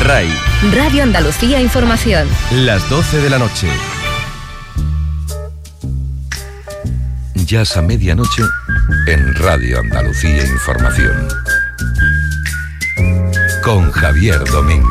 RAI. Radio Andalucía Información. Las 12 de la noche. Jazz a medianoche en Radio Andalucía Información. Con Javier Domínguez.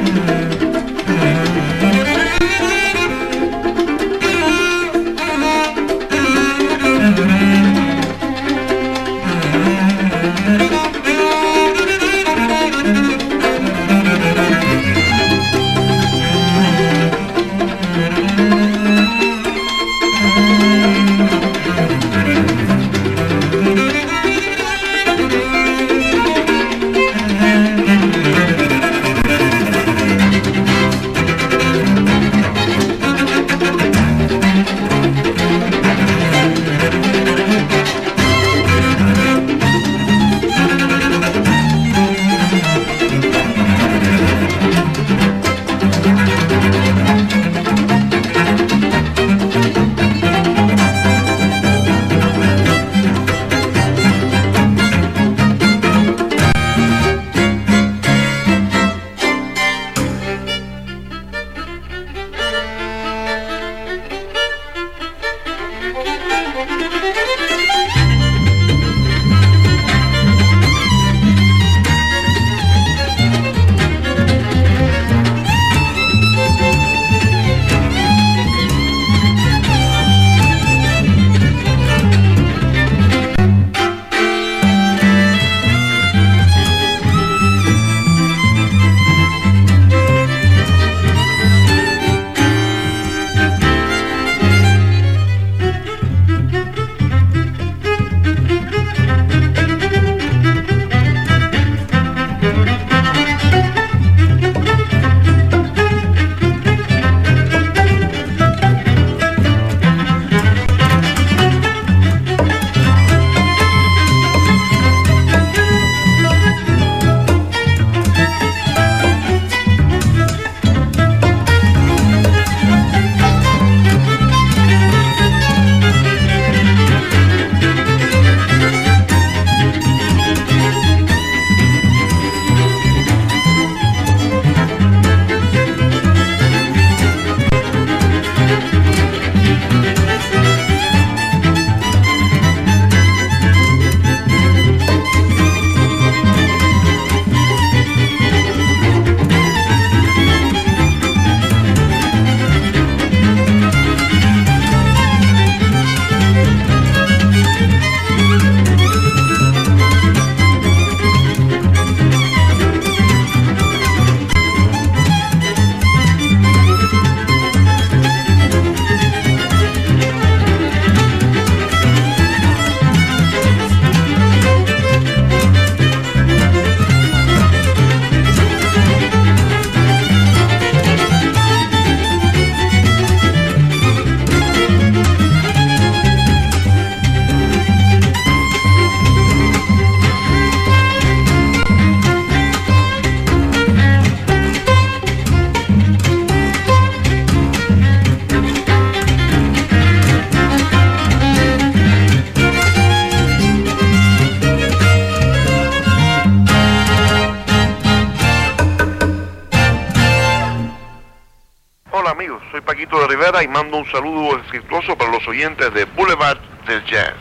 Paquito de Rivera y mando un saludo afectuoso para los oyentes de Boulevard del Jazz.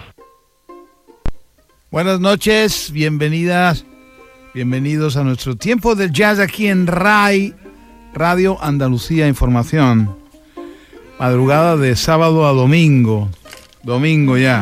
Buenas noches, bienvenidos a nuestro tiempo del jazz aquí en RAI, Radio Andalucía Información. Madrugada de sábado a domingo ya.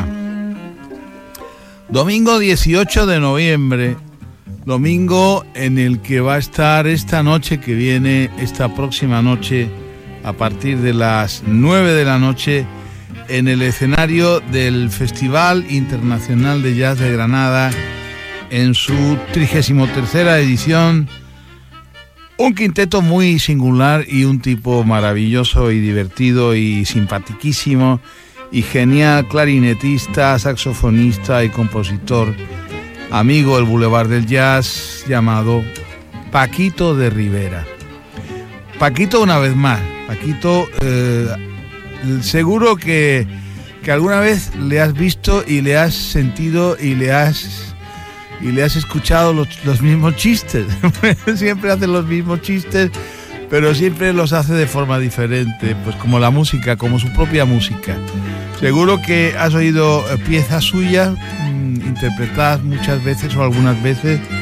Domingo 18 de noviembre, domingo en el que va a estar esta noche que viene, esta próxima noche, a partir de las 9 de la noche, en el escenario del Festival Internacional de Jazz de Granada, en su 33ª edición, un quinteto muy singular y un tipo maravilloso y divertido y simpatiquísimo y genial, clarinetista, saxofonista y compositor, amigo del Boulevard del Jazz, llamado Paquito de Rivera. Paquito, una vez más, Paquito, seguro que alguna vez le has visto y le has sentido y le has escuchado los mismos chistes. Siempre hace los mismos chistes, pero siempre los hace de forma diferente, pues como la música, como su propia música. Seguro que has oído piezas suyas interpretadas muchas veces o algunas veces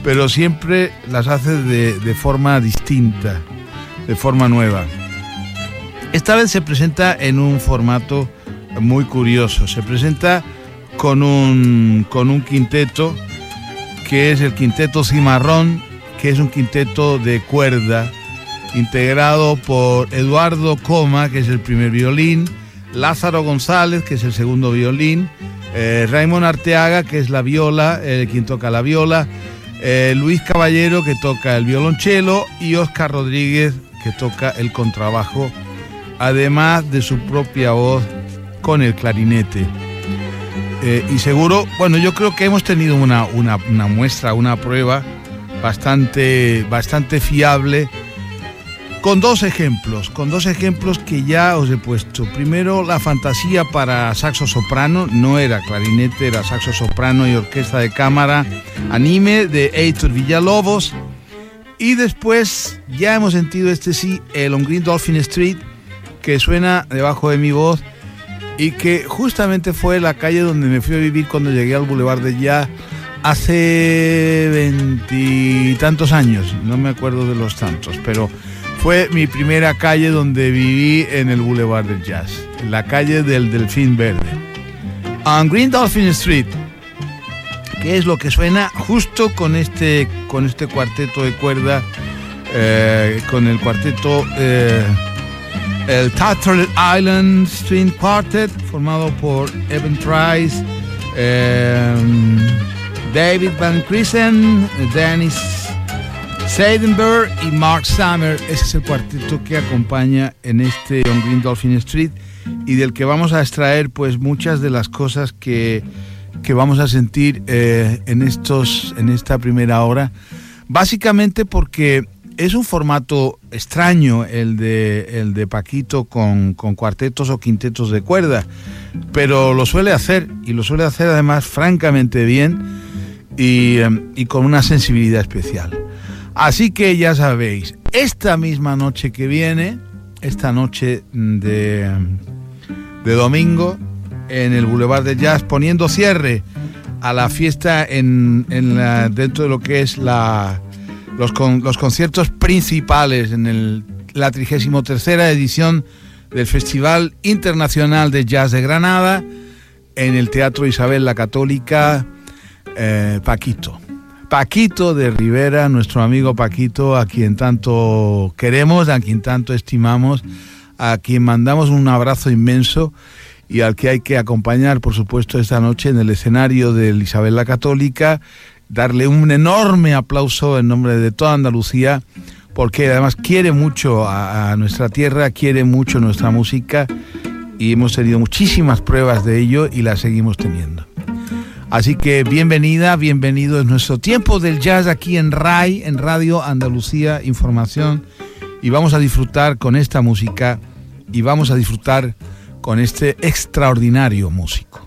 pero siempre las hace de forma distinta, de forma nueva. Esta vez se presenta en un formato muy curioso. Se presenta con un quinteto que es el Quinteto Cimarrón, que es un quinteto de cuerda integrado por Eduardo Coma, que es el primer violín, Lázaro González, que es el segundo violín, Raymond Arteaga, que es la viola, quien toca la viola, Luis Caballero, que toca el violonchelo, y Óscar Rodríguez, que toca el contrabajo, además de su propia voz con el clarinete. Y seguro, bueno, yo creo que hemos tenido una muestra, una prueba bastante fiable, con dos ejemplos que ya os he puesto. Primero, la fantasía para saxo soprano, no era clarinete, era saxo soprano y orquesta de cámara, anime de Heitor Villalobos. Y después ya hemos sentido el On Green Dolphin Street, que suena debajo de mi voz y que justamente fue la calle donde me fui a vivir cuando llegué al Boulevard del Jazz hace 20 y tantos años, no me acuerdo de los tantos, pero fue mi primera calle donde viví en el Boulevard del Jazz, en la calle del Delfín Verde. On Green Dolphin Street, que es lo que suena justo con este cuarteto de cuerda, con el cuarteto, el Tattered Island String Quartet, formado por Evan Price, David Van Criesen, Dennis Seidenberg y Mark Summer. Ese es el cuarteto que acompaña en este On Green Dolphin Street y del que vamos a extraer pues muchas de las cosas que vamos a sentir en esta primera hora, básicamente porque es un formato extraño el de Paquito con cuartetos o quintetos de cuerda, pero lo suele hacer, y lo suele hacer además francamente bien y con una sensibilidad especial. Así que ya sabéis, esta misma noche que viene, esta noche de domingo, en el Boulevard del Jazz, poniendo cierre a la fiesta dentro de lo que es los conciertos principales en la 33ª edición del Festival Internacional de Jazz de Granada, en el Teatro Isabel la Católica, Paquito de Rivera, nuestro amigo Paquito, a quien tanto queremos, a quien tanto estimamos, a quien mandamos un abrazo inmenso y al que hay que acompañar, por supuesto, esta noche en el escenario del Isabel la Católica, darle un enorme aplauso en nombre de toda Andalucía, porque además quiere mucho a nuestra tierra, quiere mucho nuestra música y hemos tenido muchísimas pruebas de ello y las seguimos teniendo. Así que bienvenida, bienvenido. Es nuestro tiempo del jazz aquí en RAI, en Radio Andalucía Información, y vamos a disfrutar con esta música y vamos a disfrutar con este extraordinario músico.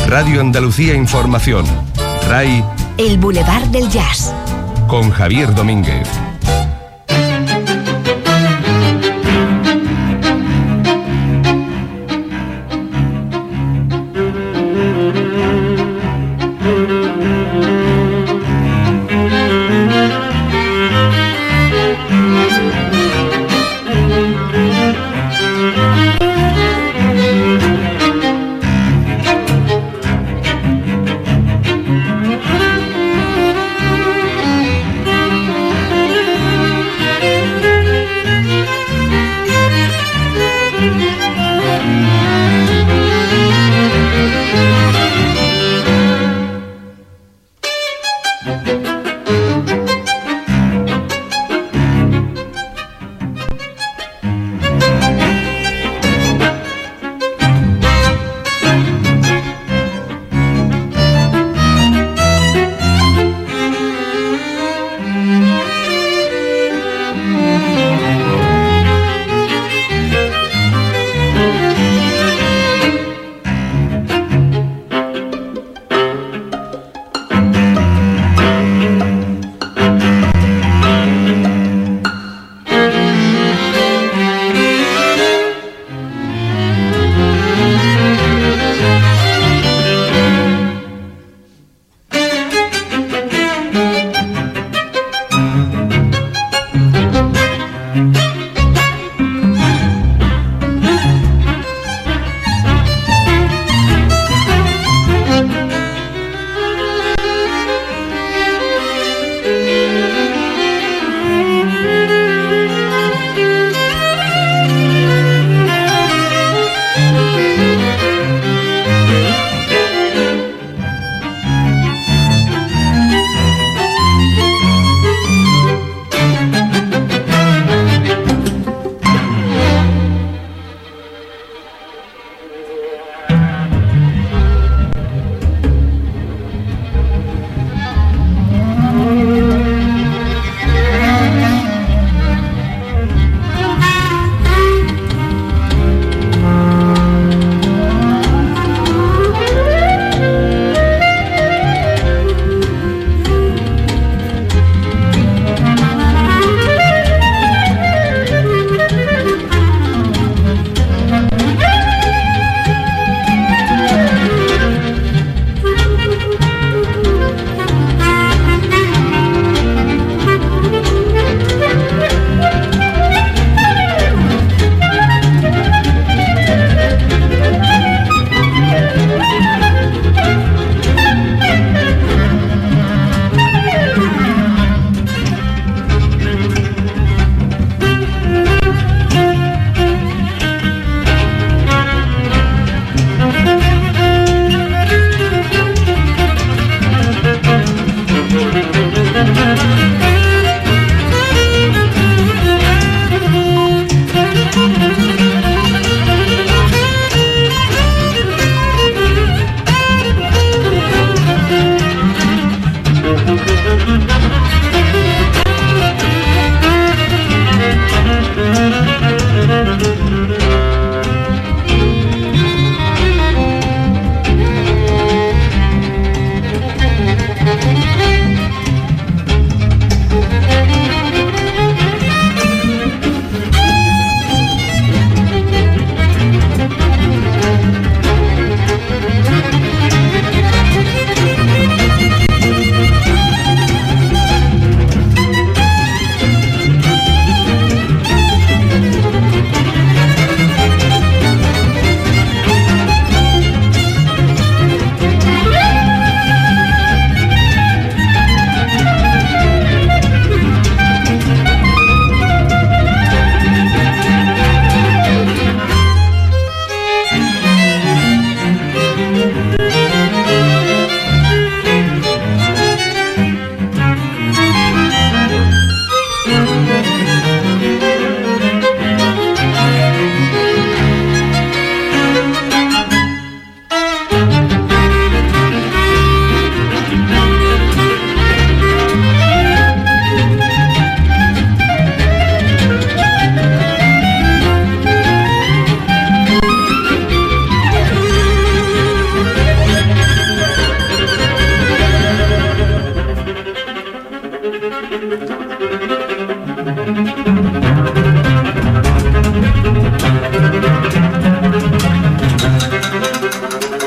Radio Andalucía Información. RAI. El Boulevard del Jazz. Con Javier Domínguez.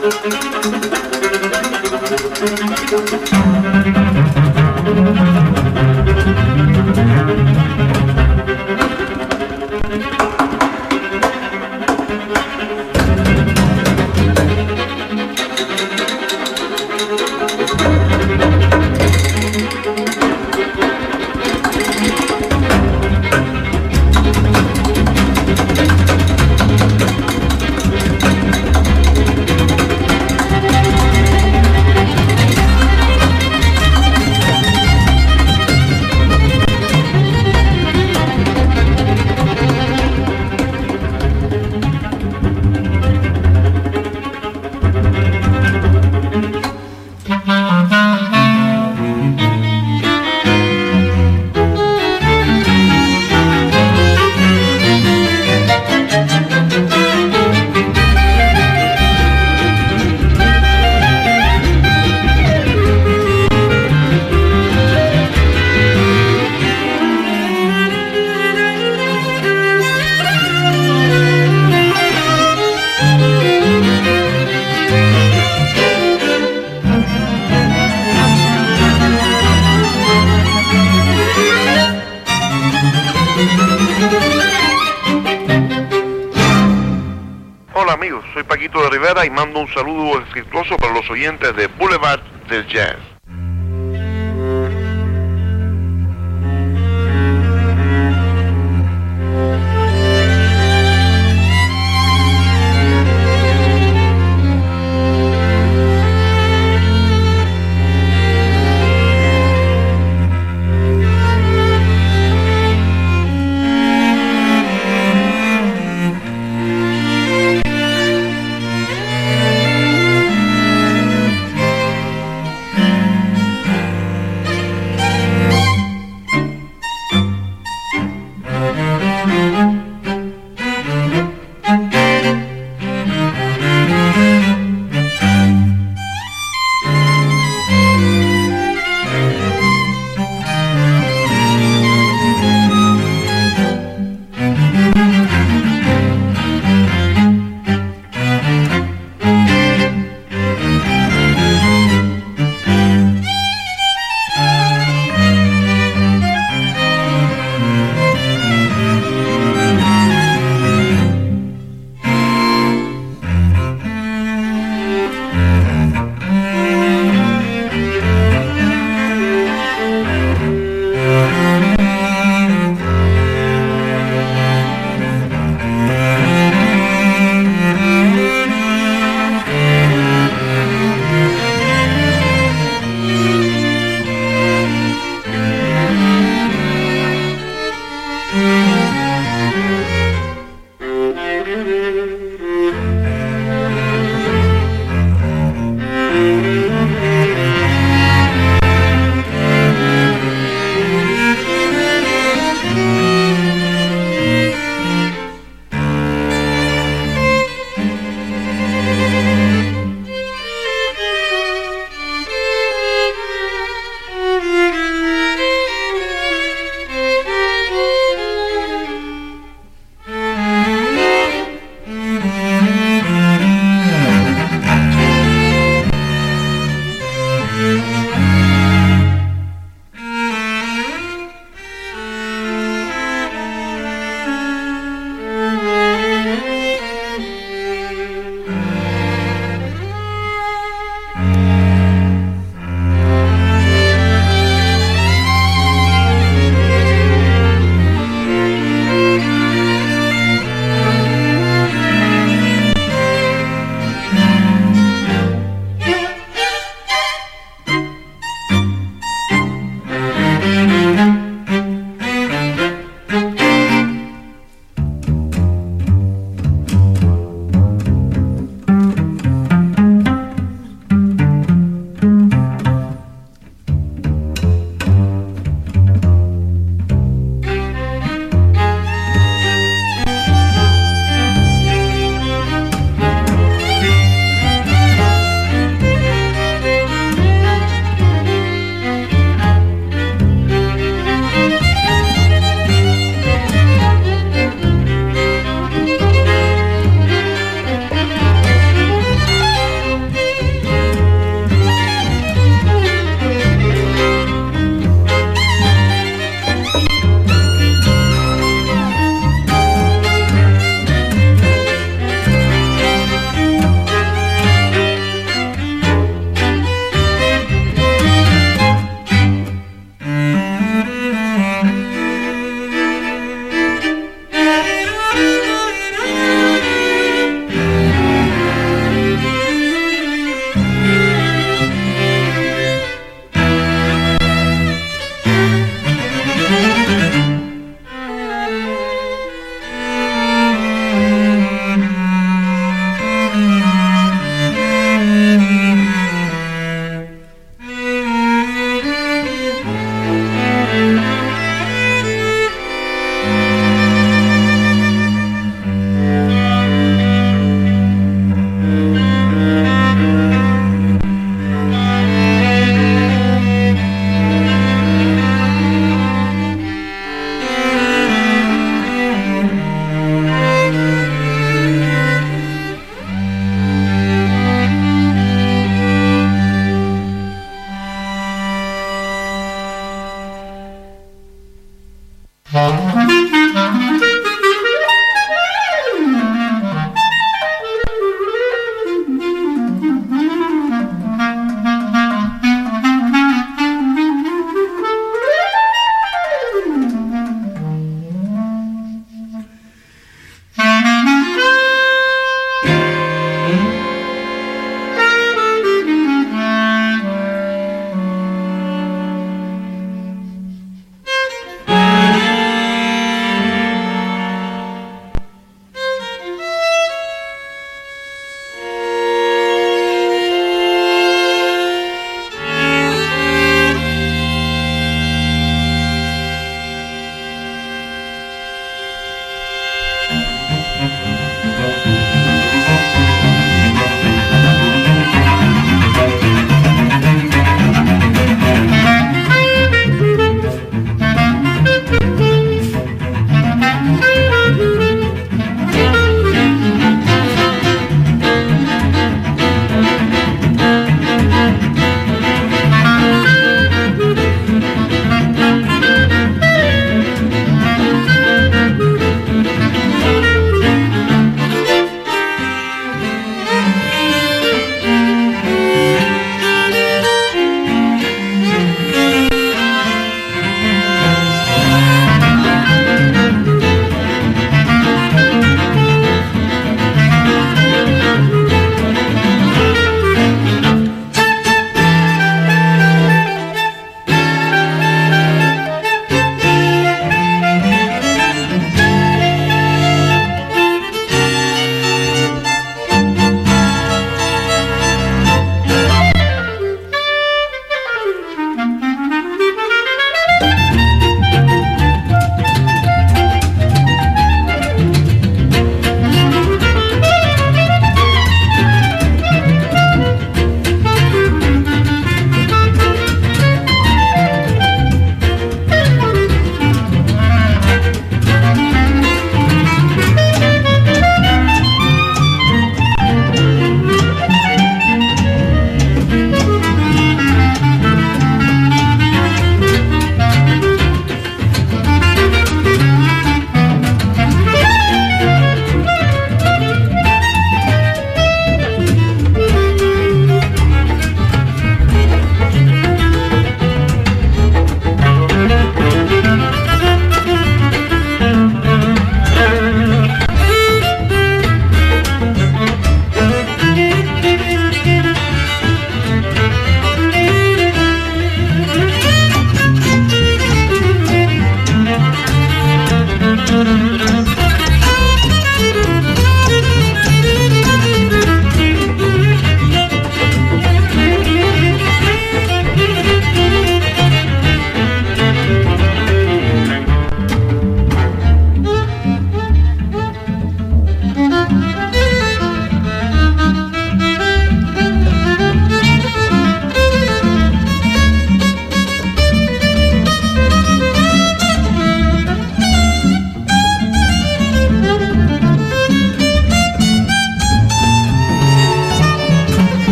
Paquito de Rivera y mando un saludo afectuoso para los oyentes de Boulevard del Jazz.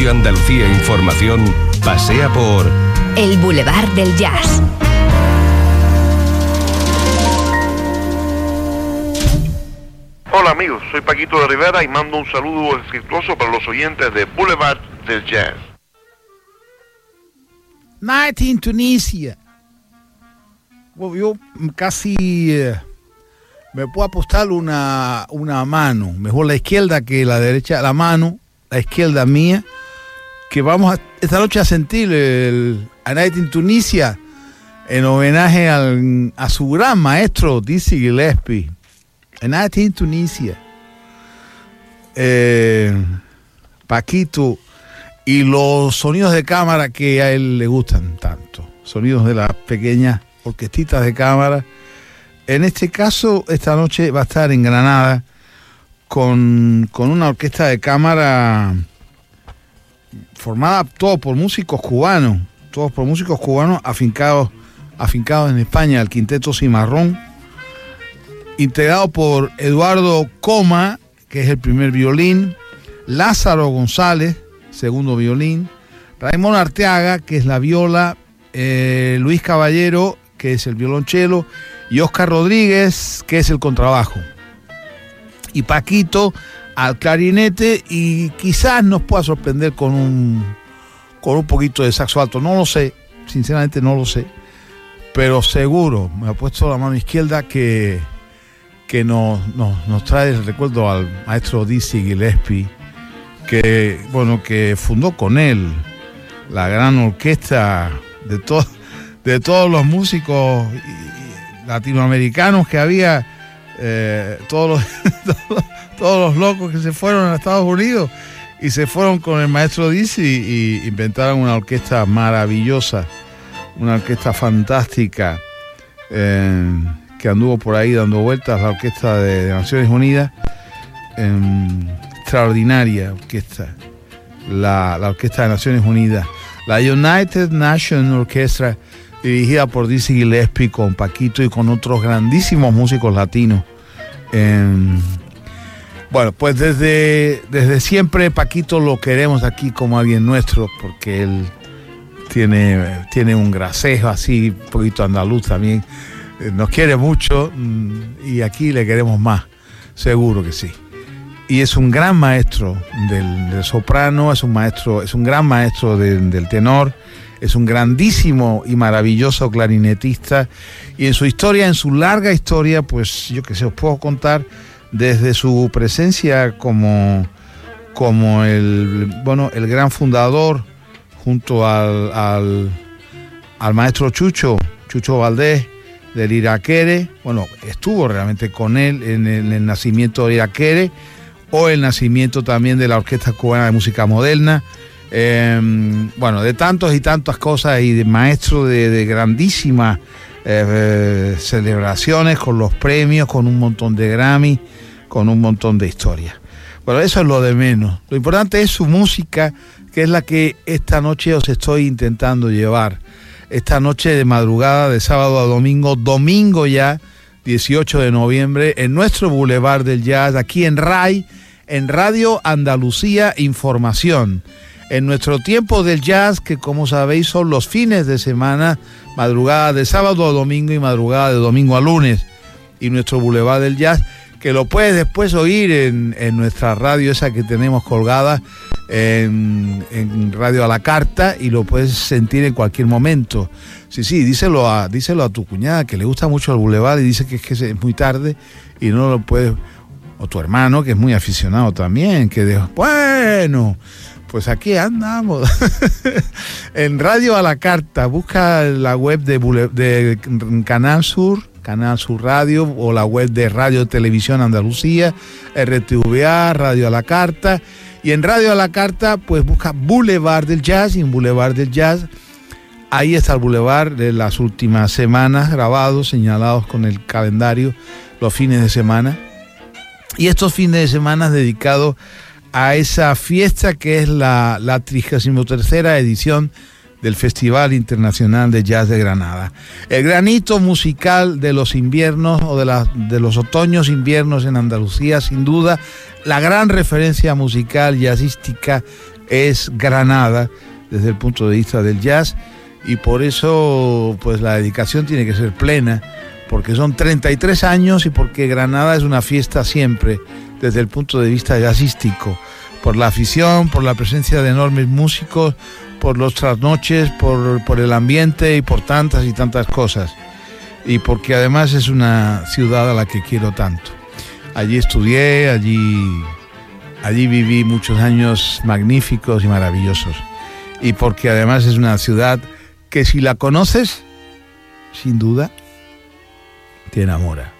Radio Andalucía Información pasea por el Boulevard del Jazz. Hola amigos, soy Paquito de Rivera y mando un saludo afectuoso para los oyentes de Boulevard del Jazz. Night in Tunisia. Bueno, yo casi me puedo apostar una mano, mejor la izquierda que la derecha, la mano, la izquierda mía, que vamos esta noche a sentir a Night in Tunisia en homenaje a su gran maestro Dizzy Gillespie. A Night in Tunisia. Paquito y los sonidos de cámara que a él le gustan tanto, sonidos de las pequeñas orquestitas de cámara. En este caso, esta noche va a estar en Granada con una orquesta de cámara formada todos por músicos cubanos afincados en España, el Quinteto Cimarrón, integrado por Eduardo Coma, que es el primer violín, Lázaro González, segundo violín, Raymond Arteaga, que es la viola, Luis Caballero, que es el violonchelo, y Oscar Rodríguez, que es el contrabajo. Y Paquito al clarinete, y quizás nos pueda sorprender con un poquito de saxo alto. No lo sé, sinceramente no lo sé, pero seguro, me ha puesto la mano izquierda que nos trae el recuerdo al maestro Dizzy Gillespie, que fundó con él la gran orquesta de todos los músicos latinoamericanos que había, todos los locos que se fueron a Estados Unidos y se fueron con el maestro Dizzy y inventaron una orquesta maravillosa, una orquesta fantástica, que anduvo por ahí dando vueltas, la orquesta de Naciones Unidas, extraordinaria orquesta, la orquesta de Naciones Unidas, la United Nations Orchestra, dirigida por Dizzy Gillespie, con Paquito y con otros grandísimos músicos latinos. Bueno, pues desde siempre Paquito lo queremos aquí como alguien nuestro, porque él tiene un gracejo así, un poquito andaluz también. Nos quiere mucho y aquí le queremos más, seguro que sí. Y es un gran maestro del soprano, es un gran maestro del tenor, es un grandísimo y maravilloso clarinetista. Y en su larga historia, pues yo que sé, os puedo contar desde su presencia como el gran fundador, junto al maestro Chucho Valdés, del Iraquere. Bueno, estuvo realmente con él en el nacimiento del Iraquere, o el nacimiento también de la Orquesta Cubana de Música Moderna, de tantos y tantas cosas, y de maestro de grandísimas celebraciones, con los premios, con un montón de Grammy, con un montón de historias. Bueno, eso es lo de menos. Lo importante es su música, que es la que esta noche os estoy intentando llevar. Esta noche de madrugada, de sábado a domingo ya, 18 de noviembre, en nuestro Boulevard del Jazz, aquí en RAI, en Radio Andalucía Información. En nuestro tiempo del jazz, que como sabéis son los fines de semana, madrugada de sábado a domingo y madrugada de domingo a lunes. Y nuestro Boulevard del Jazz, que lo puedes después oír en nuestra radio, esa que tenemos colgada en Radio a la Carta, y lo puedes sentir en cualquier momento. Sí, díselo a tu cuñada, que le gusta mucho el Boulevard, y dice que es muy tarde y no lo puedes, o tu hermano, que es muy aficionado también, bueno, pues aquí andamos. En Radio a la Carta, busca la web de Canal Sur Radio, o la web de Radio Televisión Andalucía, RTVA, Radio a la Carta. Y en Radio a la Carta, pues busca Boulevard del Jazz, y en Boulevard del Jazz, ahí está el Boulevard de las últimas semanas, grabados, señalados con el calendario, los fines de semana. Y estos fines de semana dedicados a esa fiesta que es la 33ª edición del Festival Internacional de Jazz de Granada. El granito musical de los inviernos, o de los otoños inviernos en Andalucía, sin duda, la gran referencia musical jazzística es Granada desde el punto de vista del jazz, y por eso pues la dedicación tiene que ser plena, porque son 33 años y porque Granada es una fiesta siempre desde el punto de vista jazzístico, por la afición, por la presencia de enormes músicos, por los trasnoches, por el ambiente y por tantas y tantas cosas, y porque además es una ciudad a la que quiero tanto. Allí estudié, allí viví muchos años magníficos y maravillosos, y porque además es una ciudad que si la conoces, sin duda, te enamora.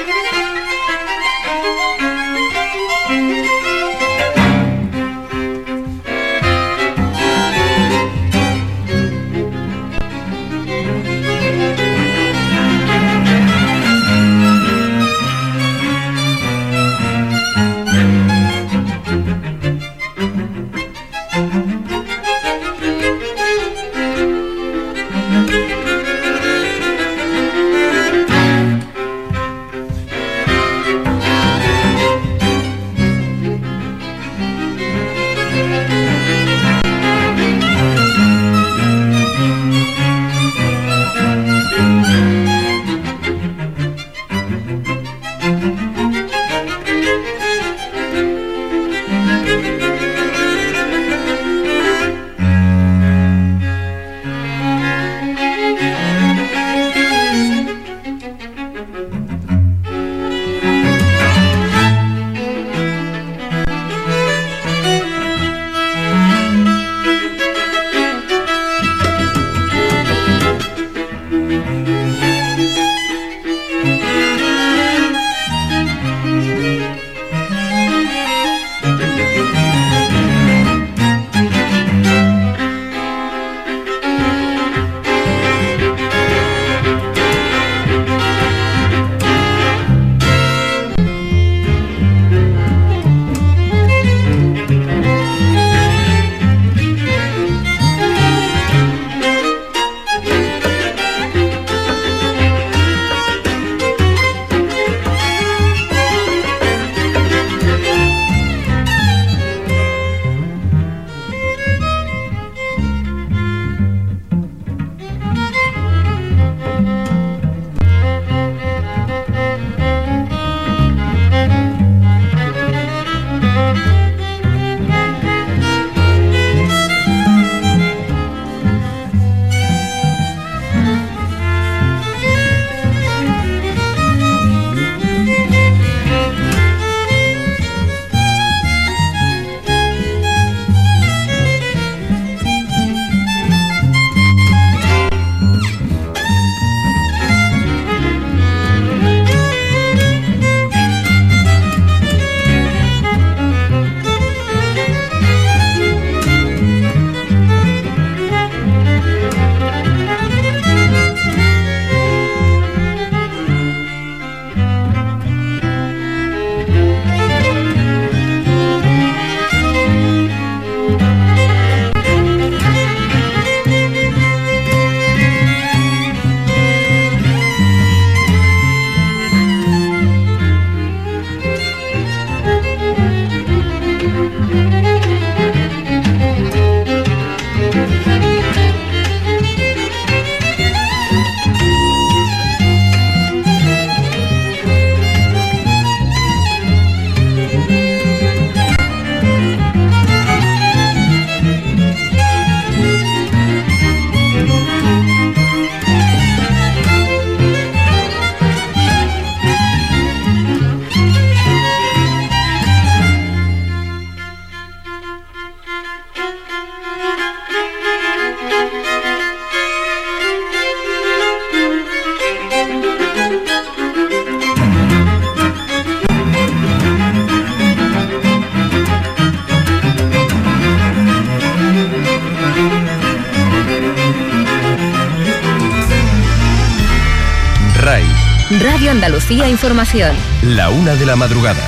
Radio Andalucía Información. La 1 de la madrugada.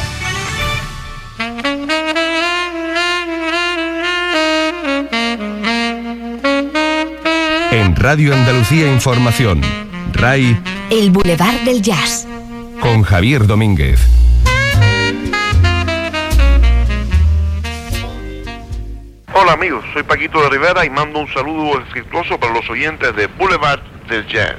En Radio Andalucía Información, RAI, El Boulevard del Jazz, con Javier Domínguez. Hola amigos, soy Paquito de Rivera y mando un saludo afectuoso para los oyentes de Boulevard del Jazz.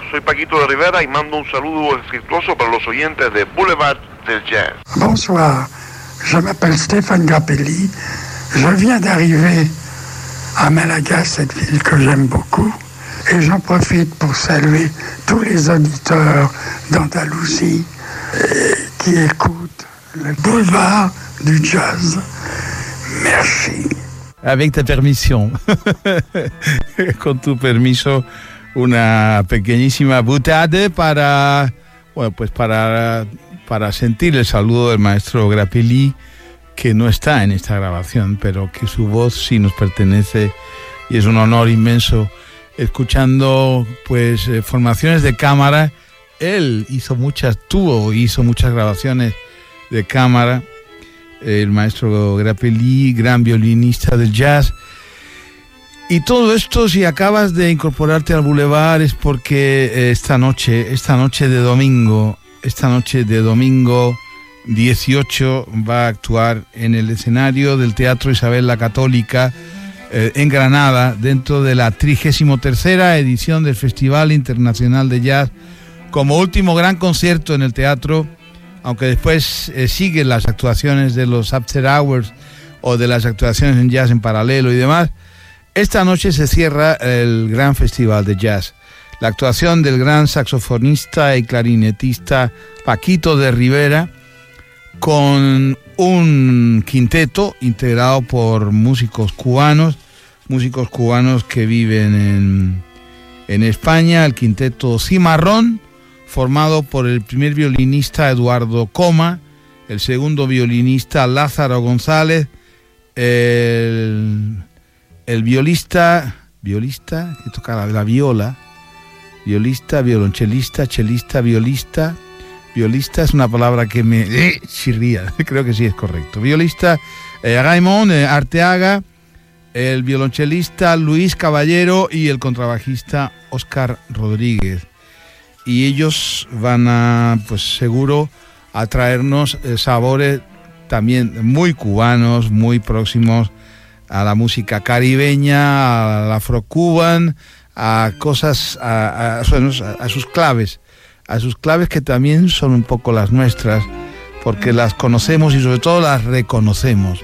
soy Paquito de Rivera y mando un saludo afectuoso para los oyentes de Boulevard del Jazz. Bonsoir, je m'appelle Stéphane Grappelli. Je viens d'arriver à Malaga, cette ville que j'aime beaucoup. Et j'en profite pour saluer tous les auditeurs d'Andalousie qui écoutent le Boulevard du Jazz. Merci. Avec ta permission, con tu permiso, una pequeñísima boutade para, bueno, pues para sentir el saludo del maestro Grappelli, que no está en esta grabación, pero que su voz sí nos pertenece y es un honor inmenso. Escuchando pues formaciones de cámara, él hizo muchas grabaciones de cámara. El maestro Grappelli, gran violinista del jazz. Y todo esto, si acabas de incorporarte al Boulevard, es porque esta noche de domingo 18 va a actuar en el escenario del Teatro Isabel la Católica en Granada, dentro de la 33ª edición del Festival Internacional de Jazz, como último gran concierto en el teatro, aunque después siguen las actuaciones de los after hours o de las actuaciones en jazz en paralelo y demás. Esta noche se cierra el gran festival de jazz. La actuación del gran saxofonista y clarinetista Paquito de Rivera, con un quinteto integrado por músicos cubanos que viven en España, el quinteto Cimarrón, formado por el primer violinista Eduardo Coma, el segundo violinista Lázaro González, el violista que toca la viola, violonchelista, chelista, violista es una palabra que me chirría, creo que sí es correcto. Violista Raymond Arteaga, el violonchelista Luis Caballero y el contrabajista Óscar Rodríguez. Y ellos van a, pues seguro, a traernos sabores también muy cubanos, muy próximos a la música caribeña, al afro-cuban, a cosas, a sus claves que también son un poco las nuestras, porque las conocemos y sobre todo las reconocemos.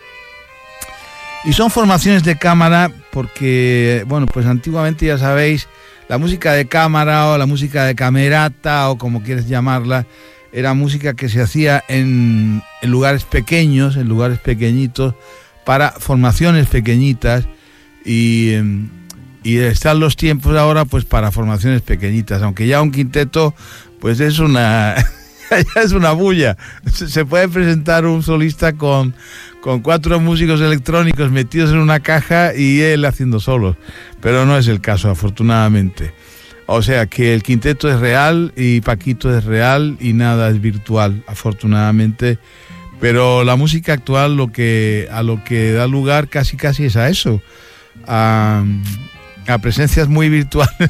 Y son formaciones de cámara porque, bueno, pues antiguamente, ya sabéis, la música de cámara o la música de camerata o como quieres llamarla, era música que se hacía en lugares pequeños, en lugares pequeñitos, para formaciones pequeñitas, y están los tiempos ahora pues para formaciones pequeñitas, aunque ya un quinteto pues es una bulla. Se puede presentar un solista con 4 músicos electrónicos metidos en una caja y él haciendo solos, pero no es el caso, afortunadamente. O sea que el quinteto es real y Paquito es real y nada es virtual, afortunadamente. Pero la música actual a lo que da lugar casi es a eso, a presencias muy virtuales,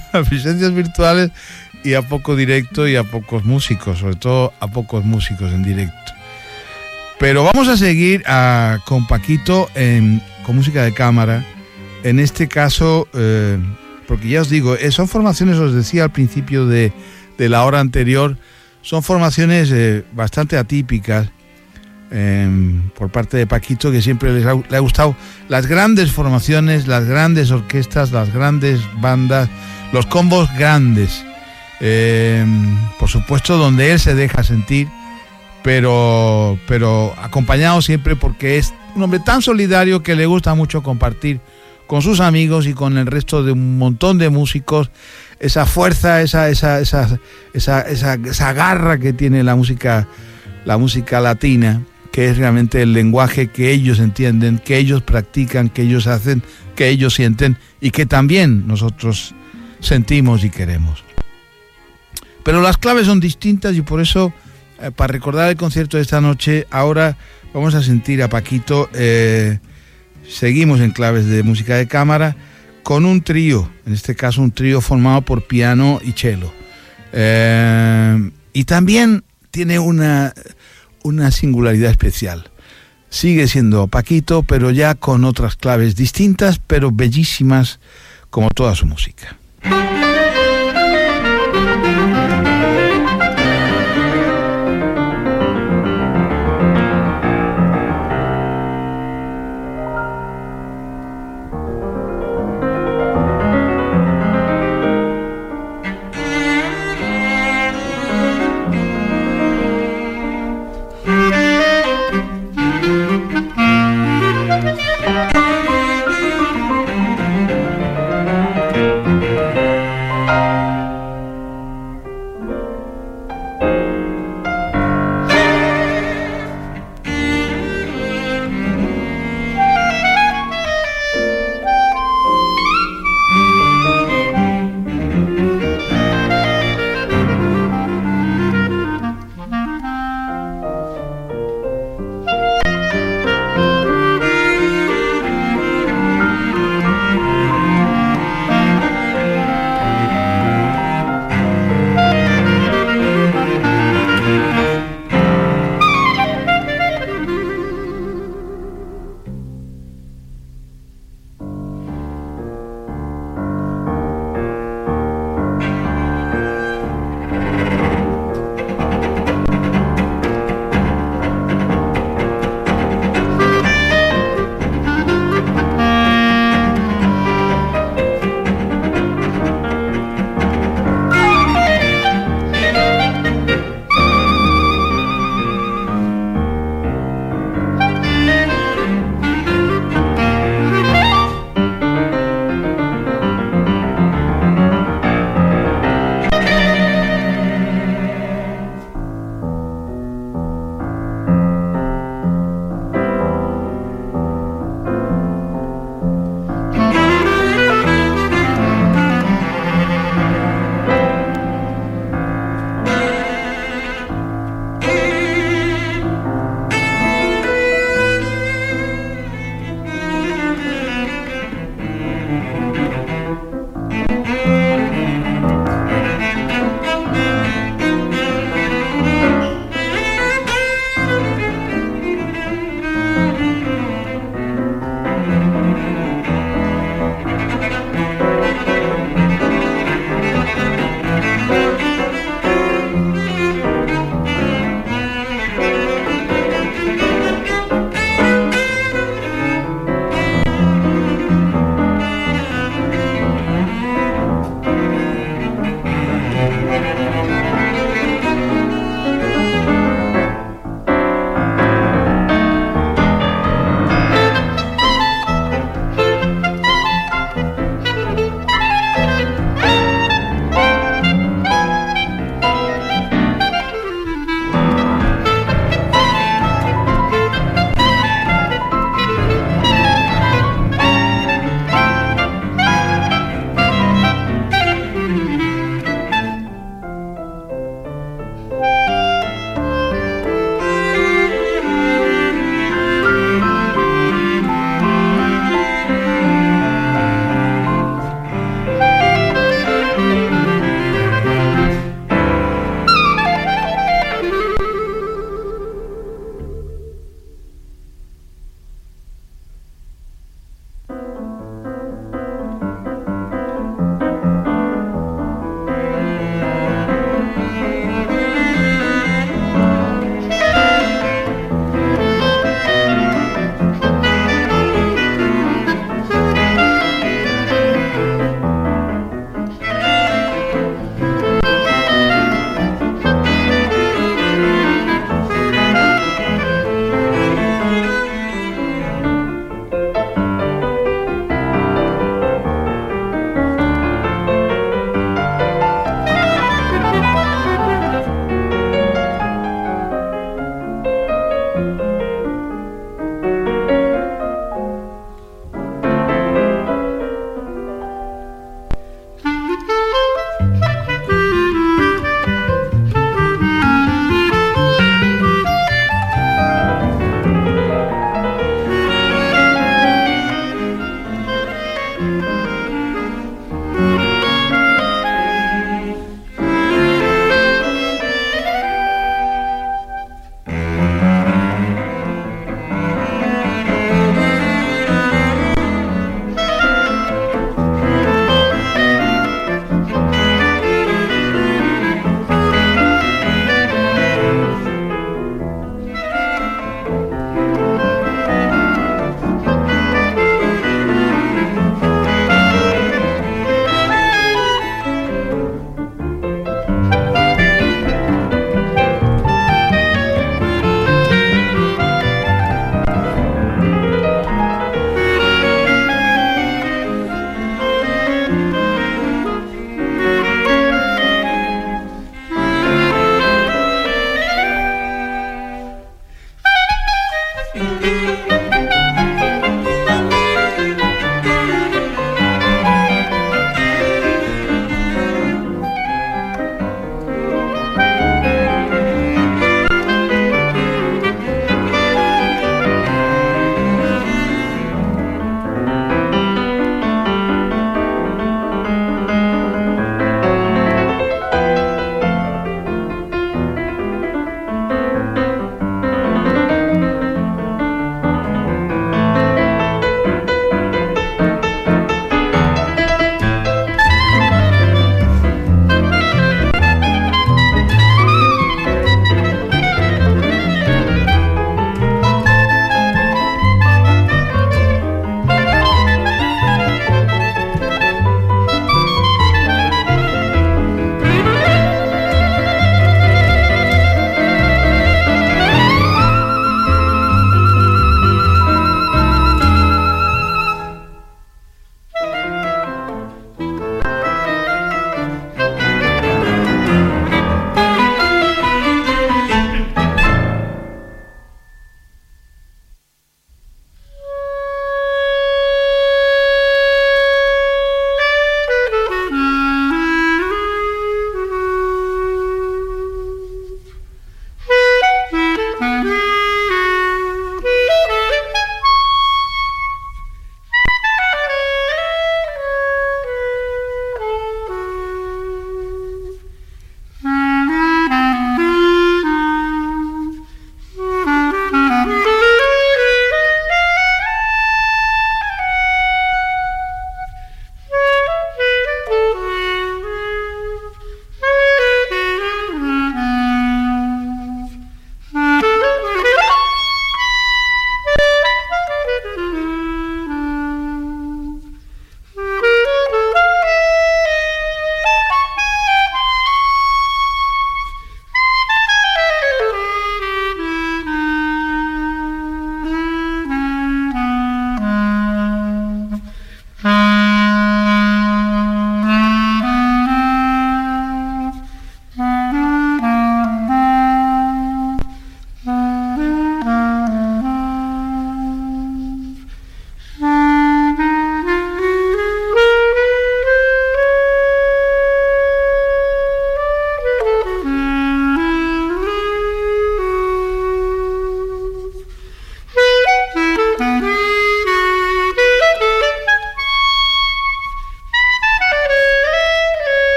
y a poco directo y a pocos músicos, sobre todo a pocos músicos en directo. Pero vamos a seguir con Paquito con música de cámara, en este caso, porque ya os digo, son formaciones, os decía al principio de la hora anterior, son formaciones bastante atípicas, por parte de Paquito, que siempre le ha gustado las grandes formaciones, las grandes orquestas, las grandes bandas, los combos grandes, por supuesto donde él se deja sentir, pero acompañado siempre, porque es un hombre tan solidario que le gusta mucho compartir con sus amigos y con el resto de un montón de músicos esa fuerza, esa garra que tiene la música latina, que es realmente el lenguaje que ellos entienden, que ellos practican, que ellos hacen, que ellos sienten y que también nosotros sentimos y queremos. Pero las claves son distintas y por eso, para recordar el concierto de esta noche, ahora vamos a sentir a Paquito, seguimos en claves de música de cámara, con un trío, en este caso un trío formado por piano y cello. Y también tiene una singularidad especial. Sigue siendo Paquito, pero ya con otras claves distintas, pero bellísimas, como toda su música.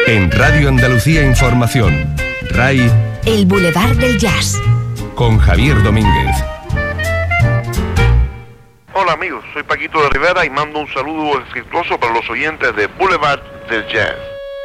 En Radio Andalucía Información, RAI, El Boulevard del Jazz, con Javier Domínguez. Hola amigos, soy Paquito de Rivera y mando un saludo afectuoso para los oyentes de Boulevard del Jazz.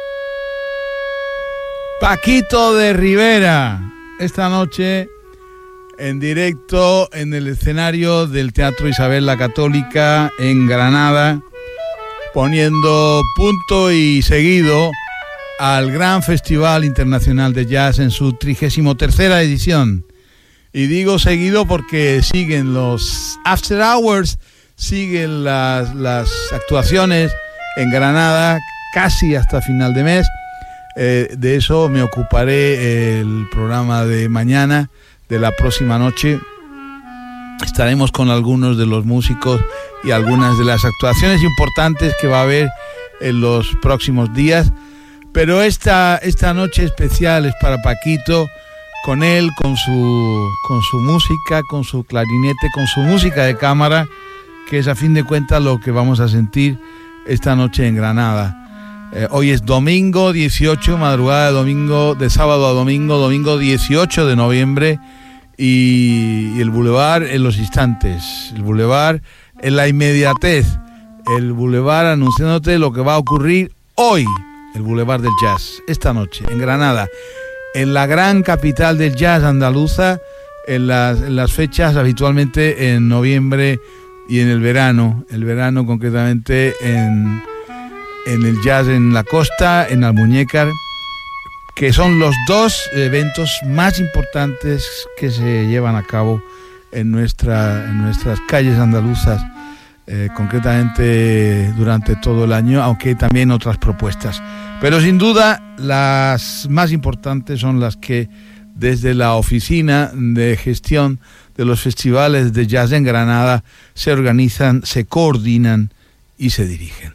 Paquito de Rivera, esta noche en directo en el escenario del Teatro Isabel la Católica en Granada, poniendo punto y seguido al gran Festival Internacional de Jazz en su 33ª edición. Y digo seguido porque siguen los After Hours, siguen las actuaciones en Granada casi hasta final de mes. De eso me ocuparé el programa de mañana, de la próxima noche. Estaremos con algunos de los músicos y algunas de las actuaciones importantes que va a haber en los próximos días. Pero esta noche especial es para Paquito, con él, con su música, con su clarinete, con su música de cámara, que es a fin de cuentas lo que vamos a sentir esta noche en Granada. Hoy es domingo 18, madrugada de domingo, de sábado a domingo 18 de noviembre, y el Boulevard en los instantes, el Boulevard en la inmediatez, el Boulevard anunciándote lo que va a ocurrir hoy, el Boulevard del Jazz, esta noche en Granada, en la gran capital del jazz andaluza, en las fechas habitualmente en noviembre y en el verano concretamente en el jazz en la costa, en Almuñécar, que son los dos eventos más importantes que se llevan a cabo en nuestras calles andaluzas, concretamente durante todo el año, aunque hay también otras propuestas. Pero sin duda las más importantes son las que desde la Oficina de Gestión de los Festivales de Jazz en Granada se organizan, se coordinan y se dirigen.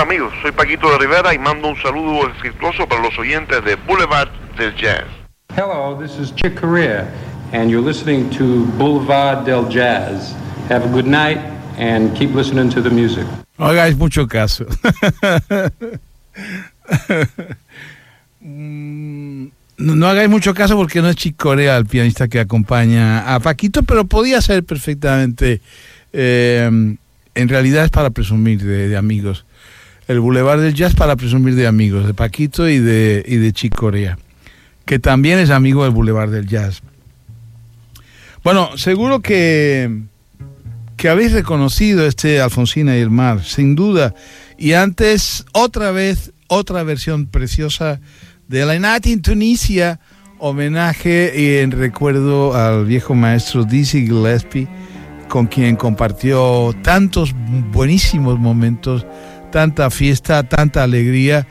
amigos, soy Paquito de Rivera y mando un saludo afectuoso para los oyentes de Boulevard del Jazz. Hello, this is Chick Corea, and you're listening to Boulevard del Jazz. Have a good night, and keep listening to the music. No hagáis mucho caso. No hagáis mucho caso porque no es Chick Corea el pianista que acompaña a Paquito, pero podía ser perfectamente. En realidad es para presumir de amigos. El Boulevard del Jazz para presumir de amigos, de Paquito y de Chick Corea, que también es amigo del Boulevard del Jazz. Bueno, seguro que habéis reconocido este Alfonsina y el mar, sin duda. Y antes, otra vez, otra versión preciosa de La Night in Tunisia, homenaje y en recuerdo al viejo maestro Dizzy Gillespie, con quien compartió tantos buenísimos momentos, tanta fiesta, tanta alegría,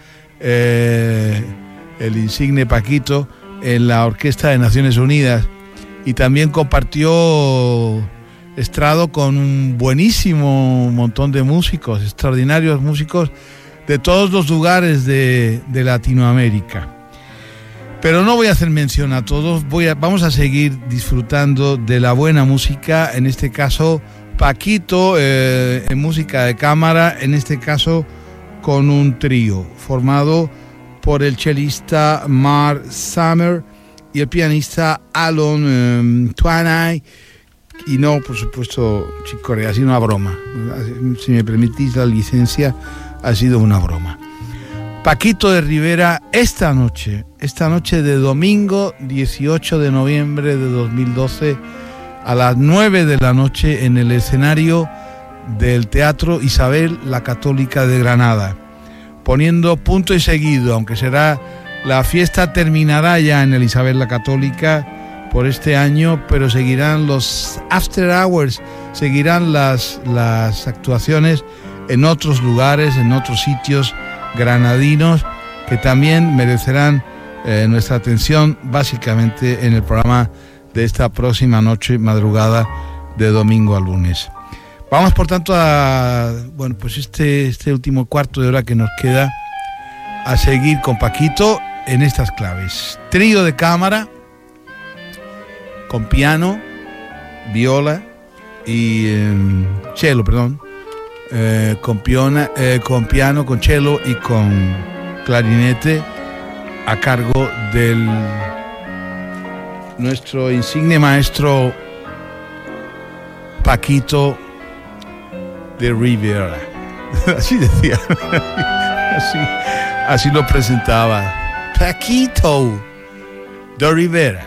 el insigne Paquito en la Orquesta de Naciones Unidas, y también compartió estrado con un buenísimo montón de músicos, extraordinarios músicos de todos los lugares de Latinoamérica. Pero no voy a hacer mención a todos, vamos a seguir disfrutando de la buena música, en este caso Paquito en música de cámara, en este caso con un trío formado por el chelista Mark Summer y el pianista Alon Twanay, y no, por supuesto, Chick Corea, ha sido una broma, si me permitís la licencia, ha sido una broma. Paquito de Rivera esta noche de domingo 18 de noviembre de 2012 a las 9 de la noche en el escenario del Teatro Isabel la Católica de Granada, poniendo punto y seguido, aunque la fiesta terminará ya en el Isabel la Católica por este año, pero seguirán los after hours, seguirán las actuaciones en otros lugares, en otros sitios granadinos, que también merecerán nuestra atención, básicamente en el programa de esta próxima noche, madrugada de domingo a lunes. Vamos, por tanto, a pues este último cuarto de hora que nos queda, a seguir con Paquito en estas claves. Trío de cámara con piano, viola y cello, con piano, con cello y con clarinete, a cargo del nuestro insigne maestro Paquito de Rivera. Así decía, así lo presentaba, Paquito de Rivera.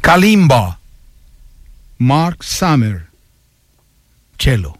Kalimba, Mark Summer, cello.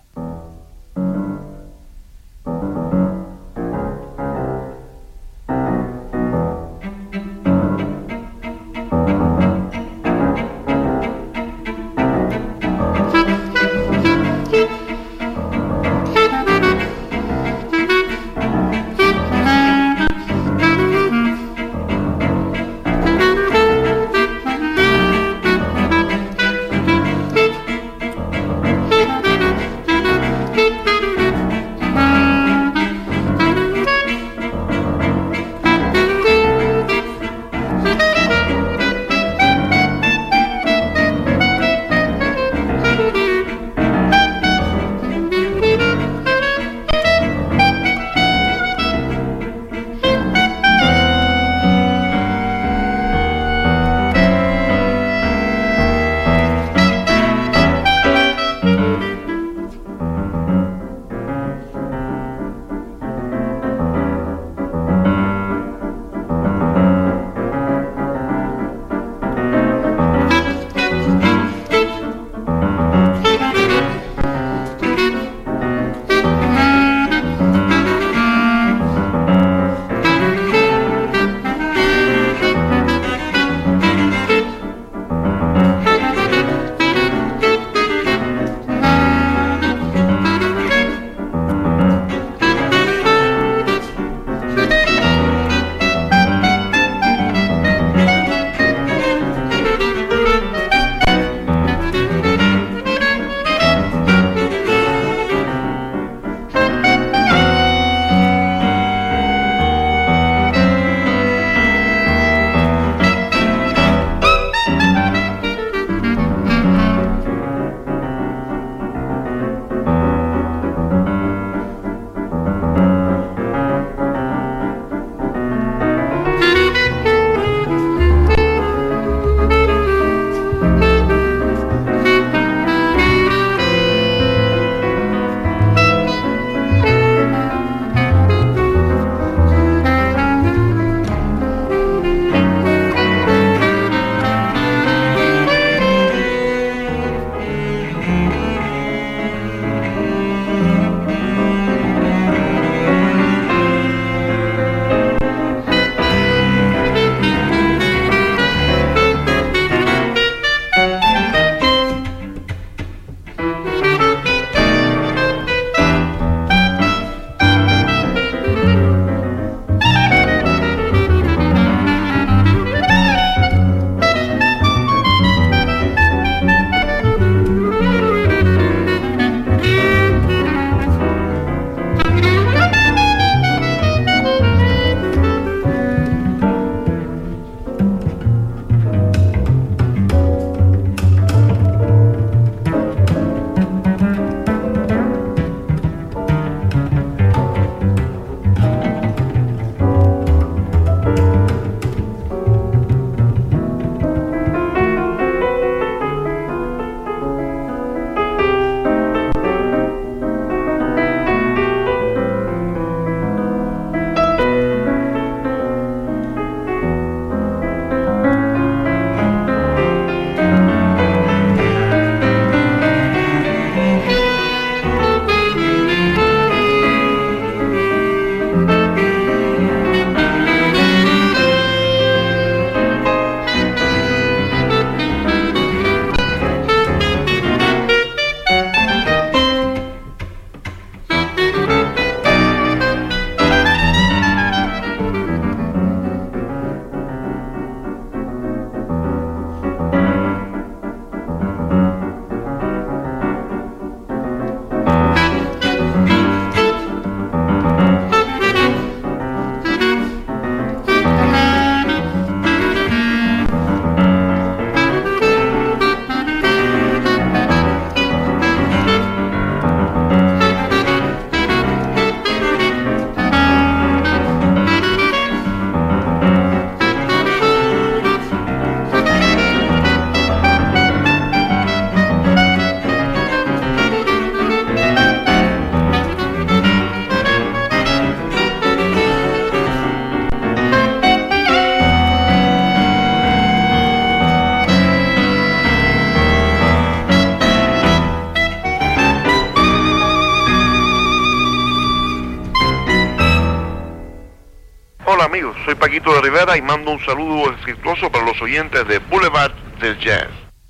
Hola amigos, soy Paquito de Rivera y mando un saludo afectuoso para los oyentes de Boulevard del Jazz.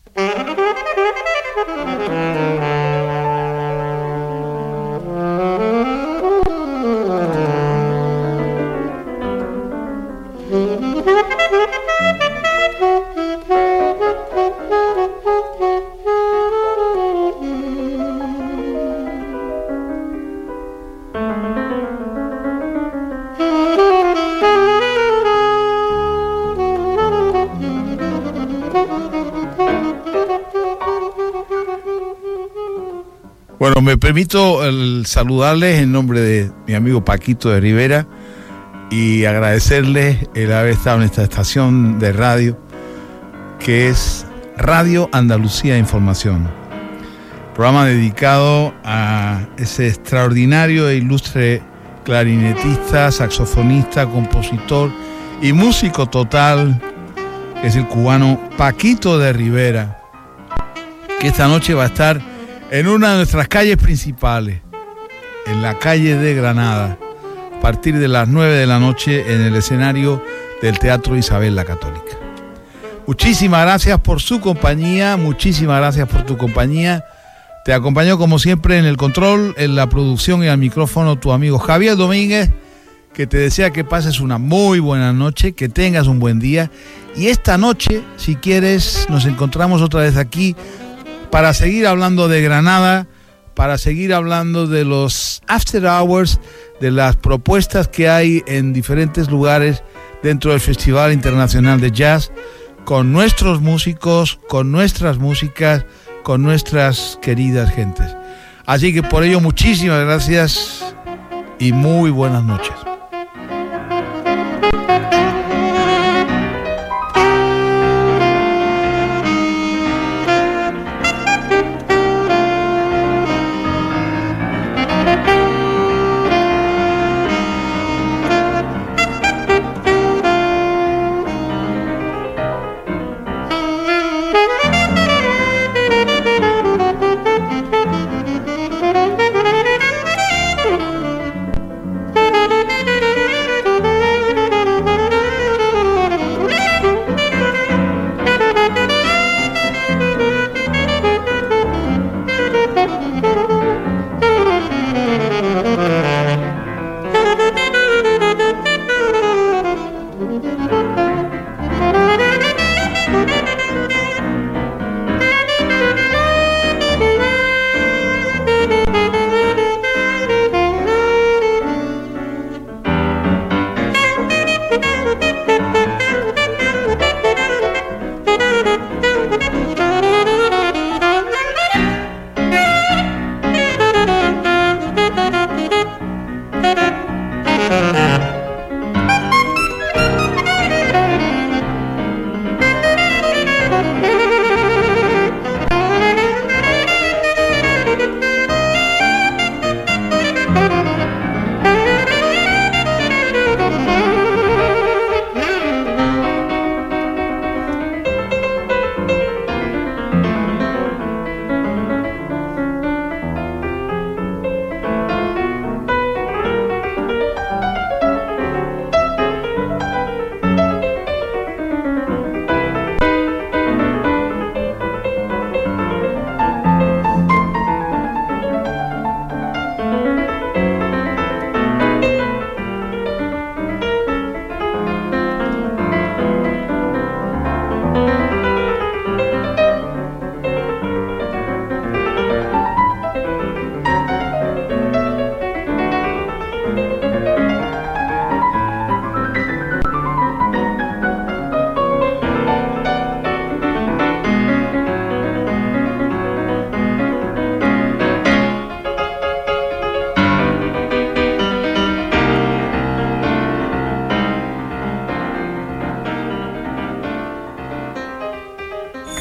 Bueno, me permito saludarles en nombre de mi amigo Paquito de Rivera y agradecerles el haber estado en esta estación de radio que es Radio Andalucía Información, programa dedicado a ese extraordinario e ilustre clarinetista, saxofonista, compositor y músico total que es el cubano Paquito de Rivera, que esta noche va a estar en una de nuestras calles principales, en la calle de Granada, a partir de las 9 de la noche en el escenario del Teatro Isabel la Católica. Muchísimas gracias por su compañía, muchísimas gracias por tu compañía. Te acompañó como siempre en el control, en la producción y al micrófono tu amigo Javier Domínguez, que te desea que pases una muy buena noche, que tengas un buen día. Y esta noche, si quieres, nos encontramos otra vez aquí para seguir hablando de Granada, para seguir hablando de los after hours, de las propuestas que hay en diferentes lugares dentro del Festival Internacional de Jazz, con nuestros músicos, con nuestras músicas, con nuestras queridas gentes. Así que por ello muchísimas gracias y muy buenas noches.